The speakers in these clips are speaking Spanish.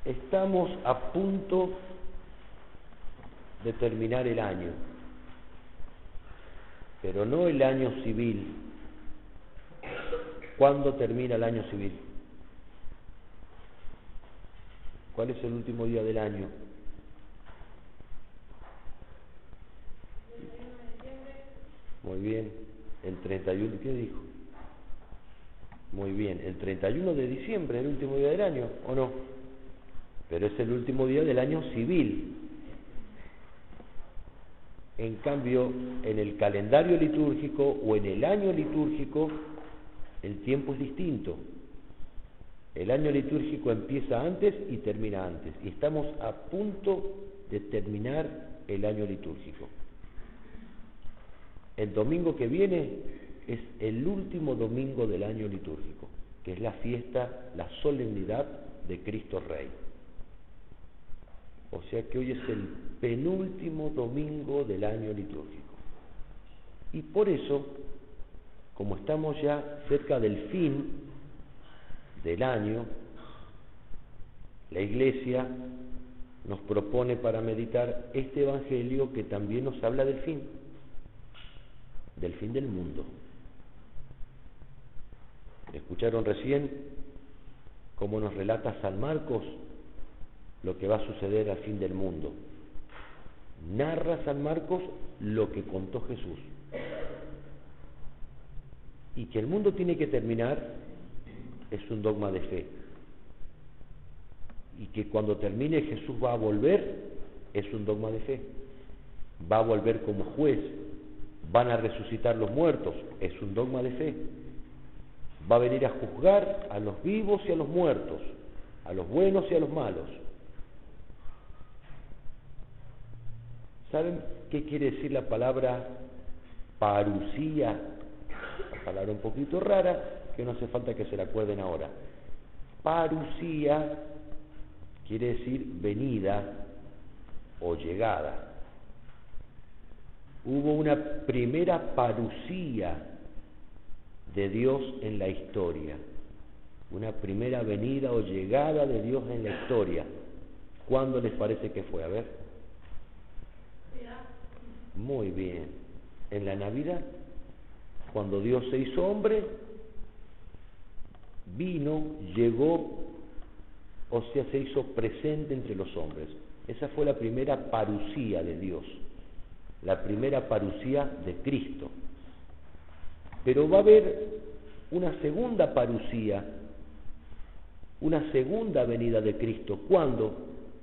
Estamos a punto de terminar el año, pero no el año civil. ¿Cuándo termina el año civil? ¿Cuál es el último día del año? Muy bien, el 31, ¿qué dijo? Muy bien, el 31 de diciembre es el último día del año, ¿o no? Pero es el último día del año civil. En cambio, en el calendario litúrgico o en el año litúrgico, el tiempo es distinto. El año litúrgico empieza antes y termina antes. Y estamos a punto de terminar el año litúrgico. El domingo que viene es el último domingo del año litúrgico, que es la fiesta, la solemnidad de Cristo Rey. O sea que hoy es el penúltimo domingo del año litúrgico. Y por eso, como estamos ya cerca del fin del año, la Iglesia nos propone para meditar este Evangelio que también nos habla del fin del mundo. ¿Escucharon recién cómo nos relata San Marcos lo que va a suceder al fin del mundo? Narra San Marcos lo que contó Jesús. Y que el mundo tiene que terminar es un dogma de fe. Y que cuando termine Jesús va a volver es un dogma de fe. Va a volver como juez. Van a resucitar los muertos, es un dogma de fe. Va a venir a juzgar a los vivos y a los muertos, a los buenos y a los malos. ¿Saben qué quiere decir la palabra parusía? Una palabra un poquito rara, que no hace falta que se la acuerden ahora. Parusía quiere decir venida o llegada. Hubo una primera parusía de Dios en la historia, una primera venida o llegada de Dios en la historia. ¿Cuándo les parece que fue? A ver. Muy bien, en la Navidad, cuando Dios se hizo hombre, vino, llegó, o sea, se hizo presente entre los hombres. Esa fue la primera parusía de Dios. La primera parusía de Cristo. Pero va a haber una segunda parusía, una segunda venida de Cristo. ¿Cuándo?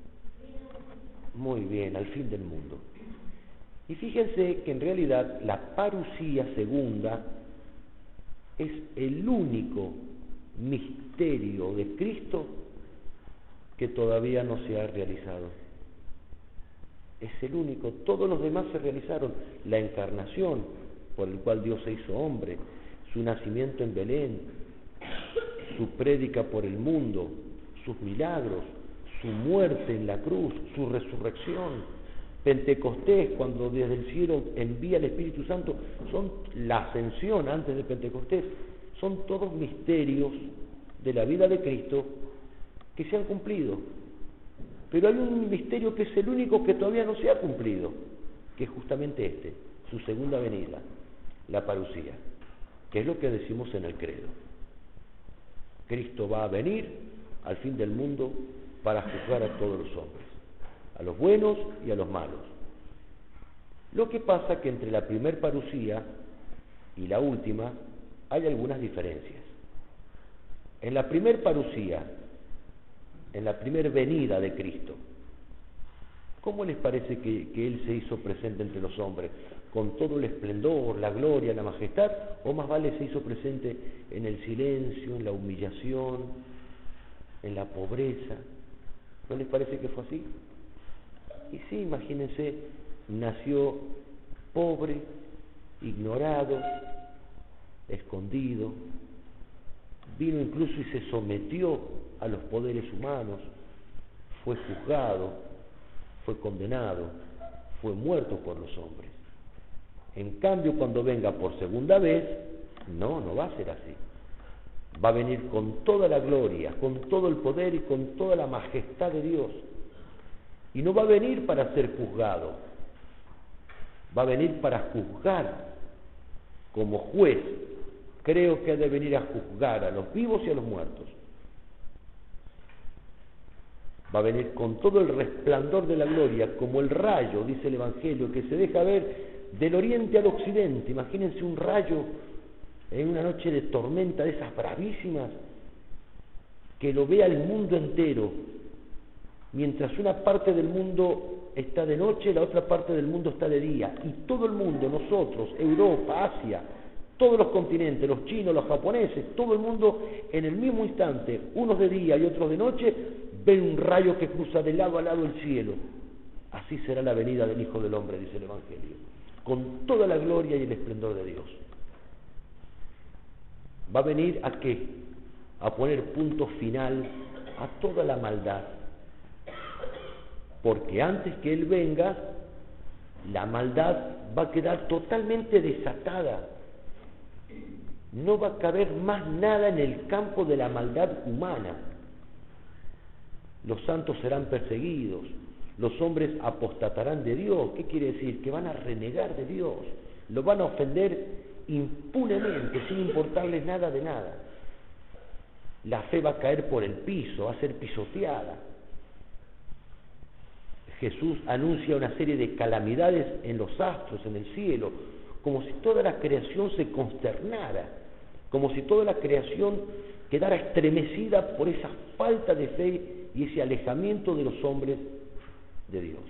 Muy bien, al fin del mundo. Y fíjense que en realidad la parusía segunda es el único misterio de Cristo que todavía no se ha realizado. Es el único, todos los demás se realizaron. La encarnación, por el cual Dios se hizo hombre, su nacimiento en Belén, su prédica por el mundo, sus milagros, su muerte en la cruz, su resurrección, Pentecostés, cuando desde el cielo envía el Espíritu Santo, son la ascensión antes de Pentecostés, son todos misterios de la vida de Cristo que se han cumplido. Pero hay un misterio que es el único que todavía no se ha cumplido, que es justamente este, su segunda venida, la parusía, que es lo que decimos en el credo. Cristo va a venir al fin del mundo para juzgar a todos los hombres, a los buenos y a los malos. Lo que pasa que entre la primer parusía y la última hay algunas diferencias. En la primer parusía, en la primer venida de Cristo, ¿cómo les parece que Él se hizo presente entre los hombres? ¿Con todo el esplendor, la gloria, la majestad? ¿O más vale se hizo presente en el silencio, en la humillación, en la pobreza? ¿No les parece que fue así? Y sí, imagínense, nació pobre, ignorado, escondido, vino incluso y se sometió a los poderes humanos, fue juzgado, fue condenado, fue muerto por los hombres. En cambio, cuando venga por segunda vez, no va a ser así. Va a venir con toda la gloria, con todo el poder y con toda la majestad de Dios. Y no va a venir para ser juzgado, va a venir para juzgar como juez. Creo que ha de venir a juzgar a los vivos y a los muertos. Va a venir con todo el resplandor de la gloria, como el rayo, dice el Evangelio, que se deja ver del oriente al occidente. Imagínense un rayo en una noche de tormenta de esas bravísimas, que lo vea el mundo entero, mientras una parte del mundo está de noche, la otra parte del mundo está de día, y todo el mundo, nosotros, Europa, Asia, todos los continentes, los chinos, los japoneses, todo el mundo en el mismo instante, unos de día y otros de noche, ven un rayo que cruza de lado a lado el cielo. Así será la venida del Hijo del Hombre, dice el Evangelio, con toda la gloria y el esplendor de Dios. ¿Va a venir a qué? A poner punto final a toda la maldad. Porque antes que Él venga, la maldad va a quedar totalmente desatada. No va a caber más nada en el campo de la maldad humana. Los santos serán perseguidos, los hombres apostatarán de Dios. ¿Qué quiere decir? Que van a renegar de Dios, lo van a ofender impunemente, sin importarles nada de nada. La fe va a caer por el piso, va a ser pisoteada. Jesús anuncia una serie de calamidades en los astros, en el cielo, como si toda la creación se consternara, como si toda la creación quedara estremecida por esa falta de fe y ese alejamiento de los hombres de Dios.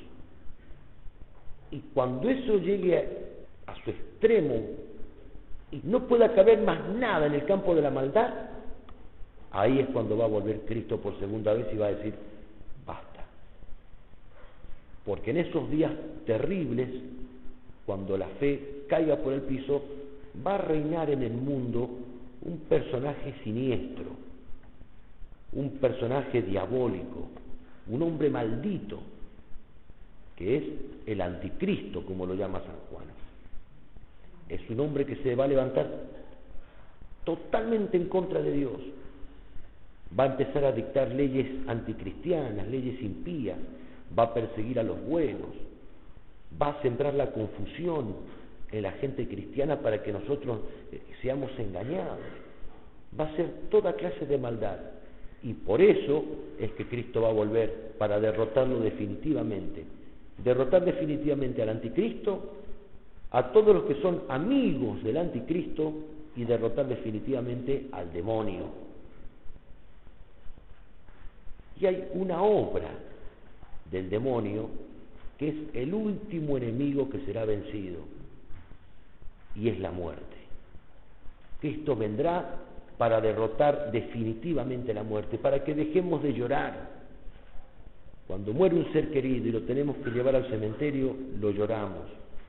Y cuando eso llegue a su extremo y no pueda caber más nada en el campo de la maldad, ahí es cuando va a volver Cristo por segunda vez y va a decir, basta. Porque en esos días terribles, cuando la fe caiga por el piso, va a reinar en el mundo un personaje siniestro, un personaje diabólico, un hombre maldito, que es el anticristo, como lo llama San Juan. Es un hombre que se va a levantar totalmente en contra de Dios. Va a empezar a dictar leyes anticristianas, leyes impías, va a perseguir a los buenos, va a sembrar la confusión en la gente cristiana para que nosotros seamos engañados. Va a hacer toda clase de maldad. Y por eso es que Cristo va a volver, para derrotarlo definitivamente. Derrotar definitivamente al anticristo, a todos los que son amigos del anticristo, y derrotar definitivamente al demonio. Y hay una obra del demonio que es el último enemigo que será vencido, y es la muerte. Cristo vendrá para derrotar definitivamente la muerte, para que dejemos de llorar. Cuando muere un ser querido y lo tenemos que llevar al cementerio, lo lloramos.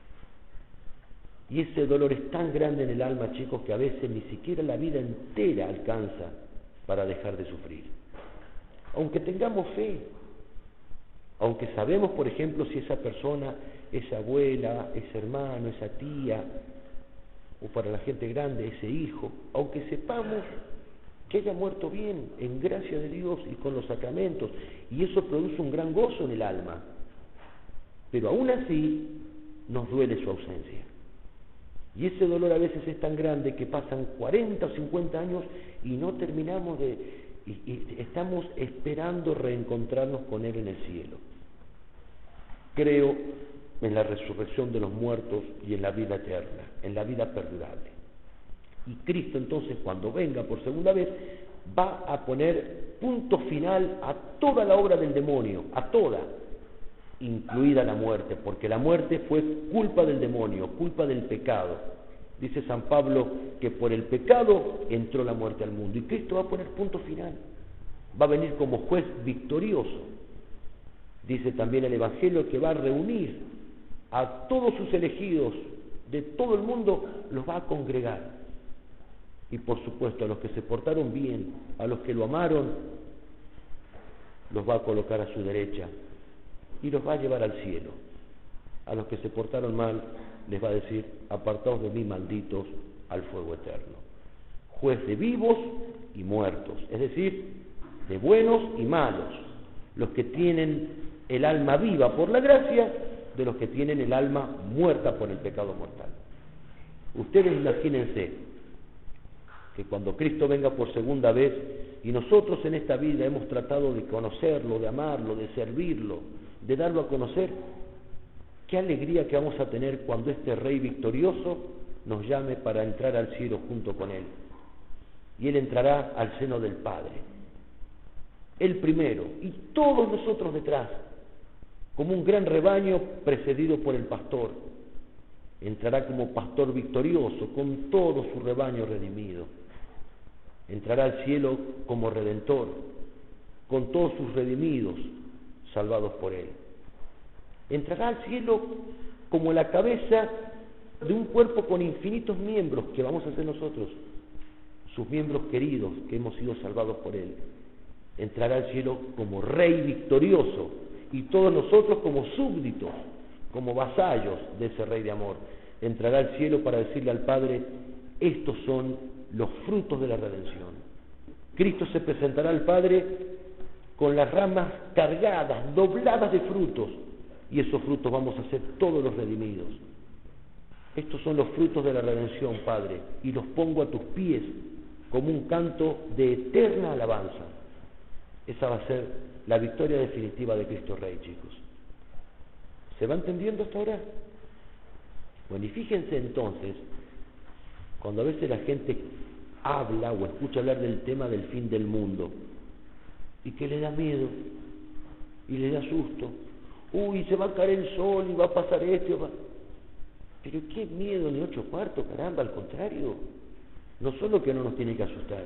Y ese dolor es tan grande en el alma, chicos, que a veces ni siquiera la vida entera alcanza para dejar de sufrir. Aunque tengamos fe, aunque sabemos, por ejemplo, si esa persona, esa abuela, ese hermano, esa tía, o para la gente grande, ese hijo, aunque sepamos que haya muerto bien, en gracia de Dios y con los sacramentos, y eso produce un gran gozo en el alma, pero aún así nos duele su ausencia. Y ese dolor a veces es tan grande que pasan 40 o 50 años y no terminamos y estamos esperando reencontrarnos con Él en el cielo. Creo en la resurrección de los muertos y en la vida eterna, en la vida perdurable. Y Cristo entonces, cuando venga por segunda vez, va a poner punto final a toda la obra del demonio, a toda, incluida la muerte, porque la muerte fue culpa del demonio, culpa del pecado. Dice San Pablo que por el pecado entró la muerte al mundo, y Cristo va a poner punto final, va a venir como juez victorioso. Dice también el Evangelio que va a reunir a todos sus elegidos de todo el mundo, los va a congregar. Y por supuesto a los que se portaron bien, a los que lo amaron, los va a colocar a su derecha y los va a llevar al cielo. A los que se portaron mal les va a decir, apartaos de mí, malditos, al fuego eterno. juez de vivos y muertos, es decir, de buenos y malos, los que tienen el alma viva por la gracia, de los que tienen el alma muerta por el pecado mortal. Ustedes imagínense que cuando Cristo venga por segunda vez y nosotros en esta vida hemos tratado de conocerlo, de amarlo, de servirlo, de darlo a conocer, qué alegría que vamos a tener cuando este Rey victorioso nos llame para entrar al cielo junto con Él. Y Él entrará al seno del Padre, Él primero y todos nosotros detrás, como un gran rebaño precedido por el pastor. Entrará como pastor victorioso con todo su rebaño redimido. Entrará al cielo como redentor, con todos sus redimidos salvados por Él. Entrará al cielo como la cabeza de un cuerpo con infinitos miembros que vamos a ser nosotros, sus miembros queridos que hemos sido salvados por Él. Entrará al cielo como Rey victorioso y todos nosotros como súbditos, como vasallos de ese Rey de amor. Entrará al cielo para decirle al Padre: estos son los frutos de la redención. Cristo se presentará al Padre con las ramas cargadas, dobladas de frutos, y esos frutos vamos a ser todos los redimidos. Estos son los frutos de la redención, Padre, y los pongo a tus pies como un canto de eterna alabanza. Esa va a ser la victoria definitiva de Cristo Rey, chicos. ¿Se va entendiendo hasta ahora? Bueno, y fíjense entonces, cuando a veces la gente habla o escucha hablar del tema del fin del mundo, y que le da miedo, y le da susto, uy, se va a caer el sol, y va a pasar esto, pero qué miedo, ni 8 cuartos, caramba, al contrario, no solo que no nos tiene que asustar,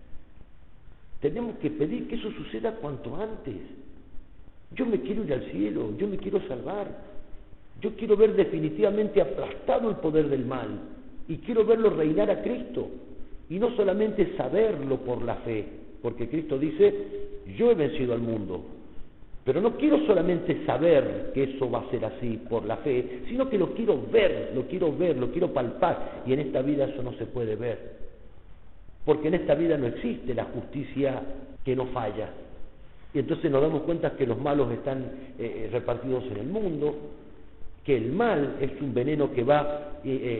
tenemos que pedir que eso suceda cuanto antes. Yo me quiero ir al cielo, yo me quiero salvar, yo quiero ver definitivamente aplastado el poder del mal, y quiero verlo reinar a Cristo, y no solamente saberlo por la fe, porque Cristo dice: yo he vencido al mundo, pero no quiero solamente saber que eso va a ser así por la fe, sino que lo quiero ver, lo quiero palpar, y en esta vida eso no se puede ver, porque en esta vida no existe la justicia que no falla, y entonces nos damos cuenta que los malos están repartidos en el mundo, que el mal es un veneno que va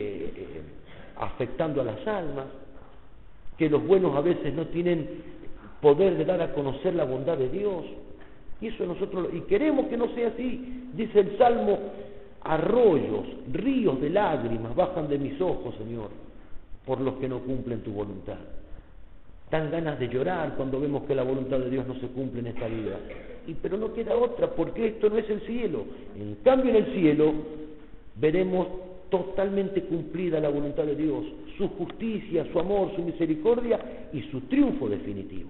afectando a las almas, que los buenos a veces no tienen poder de dar a conocer la bondad de Dios, y eso nosotros, y queremos que no sea así. Dice el Salmo: arroyos, ríos de lágrimas bajan de mis ojos, Señor, por los que no cumplen tu voluntad. Dan ganas de llorar cuando vemos que la voluntad de Dios no se cumple en esta vida, pero no queda otra, porque esto no es el cielo. En cambio, en el cielo veremos totalmente cumplida la voluntad de Dios, su justicia, su amor, su misericordia y su triunfo definitivo.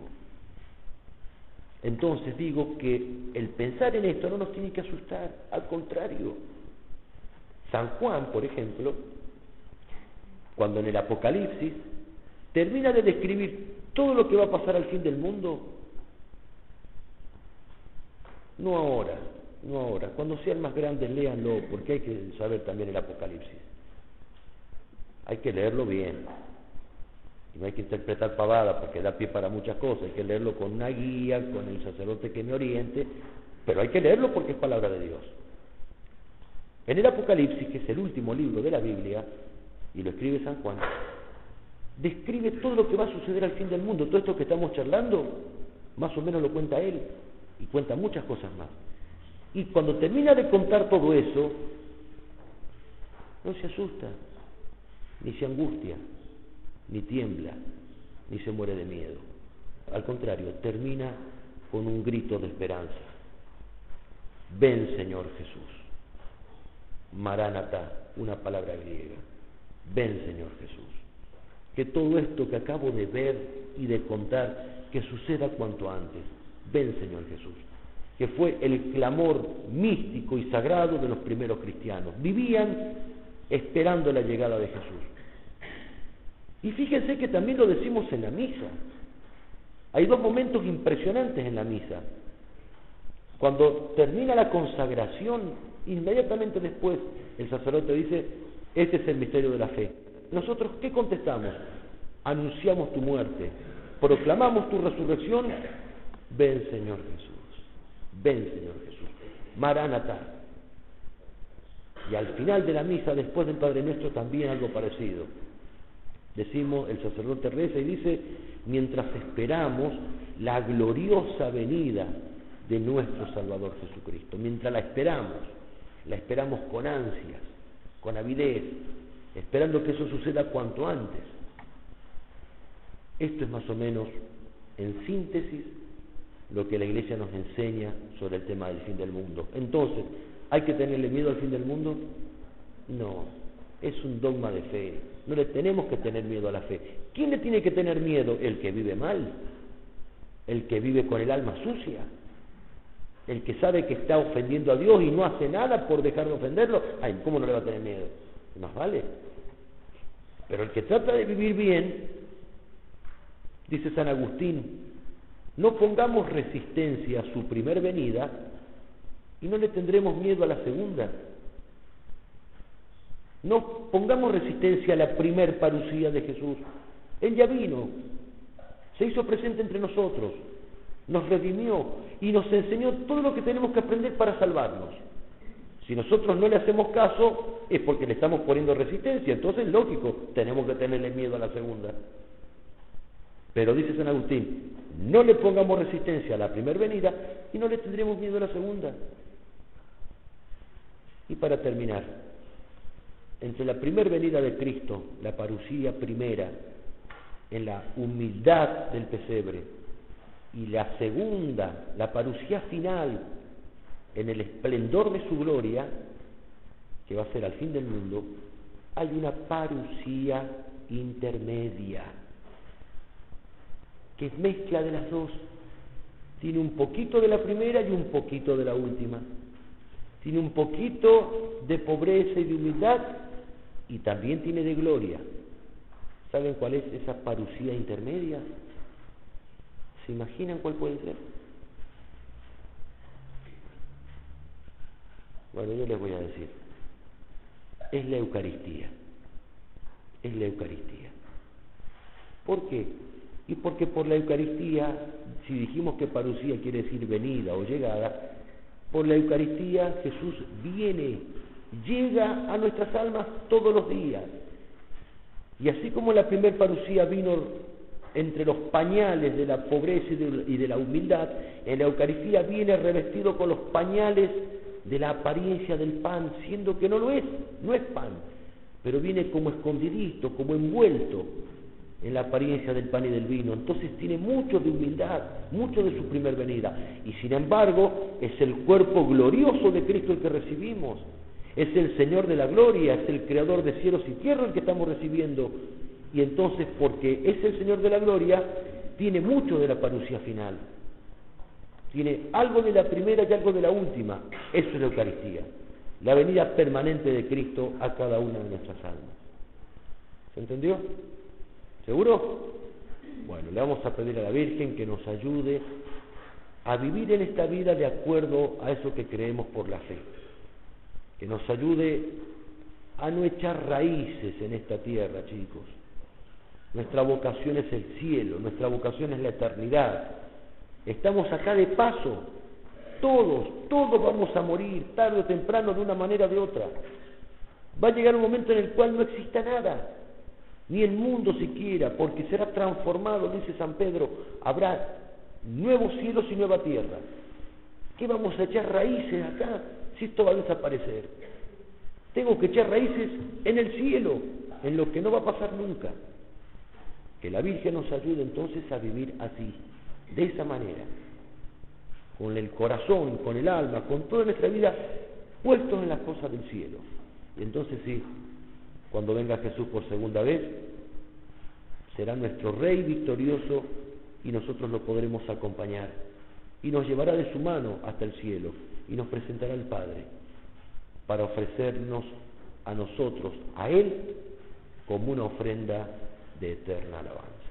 Entonces digo que el pensar en esto no nos tiene que asustar, al contrario. San Juan, por ejemplo, cuando en el Apocalipsis termina de describir todo lo que va a pasar al fin del mundo, no ahora, cuando sean más grandes léanlo, porque hay que saber también el Apocalipsis, hay que leerlo bien, y no hay que interpretar pavada porque da pie para muchas cosas, hay que leerlo con una guía, con el sacerdote que me oriente, pero hay que leerlo porque es palabra de Dios. En el Apocalipsis, que es el último libro de la Biblia, y lo escribe San Juan, describe todo lo que va a suceder al fin del mundo. Todo esto que estamos charlando, más o menos lo cuenta él, y cuenta muchas cosas más. Y cuando termina de contar todo eso, no se asusta, ni se angustia, ni tiembla, ni se muere de miedo. Al contrario, termina con un grito de esperanza: ven, Señor Jesús. Maránata, una palabra griega. Ven, Señor Jesús. Que todo esto que acabo de ver y de contar, que suceda cuanto antes. Ven, Señor Jesús. Que fue el clamor místico y sagrado de los primeros cristianos. Vivían esperando la llegada de Jesús. Y fíjense que también lo decimos en la misa. Hay 2 momentos impresionantes en la misa. Cuando termina la consagración, inmediatamente después el sacerdote dice: este es el misterio de la fe. Nosotros, ¿qué contestamos? anunciamos tu muerte, proclamamos tu resurrección. Ven, Señor Jesús, ven, Señor Jesús, Maránata. Y al final de la misa, después del Padre Nuestro, también algo parecido. Decimos, el sacerdote reza y dice: mientras esperamos la gloriosa venida de nuestro Salvador Jesucristo. Mientras la esperamos con ansias, con avidez, esperando que eso suceda cuanto antes. Esto es más o menos, en síntesis, lo que la Iglesia nos enseña sobre el tema del fin del mundo. Entonces, ¿hay que tenerle miedo al fin del mundo? No, es un dogma de fe. No le tenemos que tener miedo a la fe. ¿Quién le tiene que tener miedo? El que vive mal, el que vive con el alma sucia, el que sabe que está ofendiendo a Dios y no hace nada por dejar de ofenderlo. Ay, ¿cómo no le va a tener miedo? Más vale. Pero el que trata de vivir bien, dice San Agustín, no pongamos resistencia a su primer venida y no le tendremos miedo a la segunda. No pongamos resistencia a la primer parusía de Jesús. Él ya vino, se hizo presente entre nosotros, nos redimió y nos enseñó todo lo que tenemos que aprender para salvarnos. Si nosotros no le hacemos caso, es porque le estamos poniendo resistencia. Entonces, lógico, tenemos que tenerle miedo a la segunda. Pero dice San Agustín, no le pongamos resistencia a la primera venida y no le tendremos miedo a la segunda. Y para terminar, entre la primera venida de Cristo, la parusía primera, en la humildad del pesebre, y la segunda, la parusía final, en el esplendor de su gloria, que va a ser al fin del mundo, hay una parusía intermedia, que es mezcla de las dos. Tiene un poquito de la primera y un poquito de la última. Tiene un poquito de pobreza y de humildad, y también tiene de gloria. ¿Saben cuál es esa parusía intermedia? ¿Se imaginan cuál puede ser? Bueno, yo les voy a decir. Es la Eucaristía. Es la Eucaristía. ¿Por qué? Y porque por la Eucaristía, si dijimos que parusía quiere decir venida o llegada, por la Eucaristía Jesús llega a nuestras almas todos los días. Y así como la primer parusía vino entre los pañales de la pobreza y de la humildad, en la Eucaristía viene revestido con los pañales de la apariencia del pan, siendo que no lo es, no es pan, pero viene como escondidito, como envuelto en la apariencia del pan y del vino. Entonces tiene mucho de humildad, mucho de su primer venida, y sin embargo es el cuerpo glorioso de Cristo el que recibimos, es el Señor de la gloria, es el Creador de cielos y tierra el que estamos recibiendo. Y entonces, porque es el Señor de la gloria, tiene mucho de la parusía final, tiene algo de la primera y algo de la última. Eso es la Eucaristía, la venida permanente de Cristo a cada una de nuestras almas. ¿Se entendió? ¿Seguro? Bueno, le vamos a pedir a la Virgen que nos ayude a vivir en esta vida de acuerdo a eso que creemos por la fe, que nos ayude a no echar raíces en esta tierra, chicos. Nuestra vocación es el cielo, nuestra vocación es la eternidad. Estamos acá de paso, todos vamos a morir, tarde o temprano, de una manera o de otra. Va a llegar un momento en el cual no exista nada, ni el mundo siquiera, porque será transformado, dice San Pedro, habrá nuevos cielos y nueva tierra. ¿Qué vamos a echar raíces acá si esto va a desaparecer? Tengo que echar raíces en el cielo, en lo que no va a pasar nunca. Que la Virgen nos ayude entonces a vivir así, de esa manera, con el corazón, con el alma, con toda nuestra vida puestos en las cosas del cielo. Y entonces sí, cuando venga Jesús por segunda vez, será nuestro Rey victorioso y nosotros lo podremos acompañar. Y nos llevará de su mano hasta el cielo y nos presentará al Padre para ofrecernos a nosotros, a Él, como una ofrenda de eterna alabanza.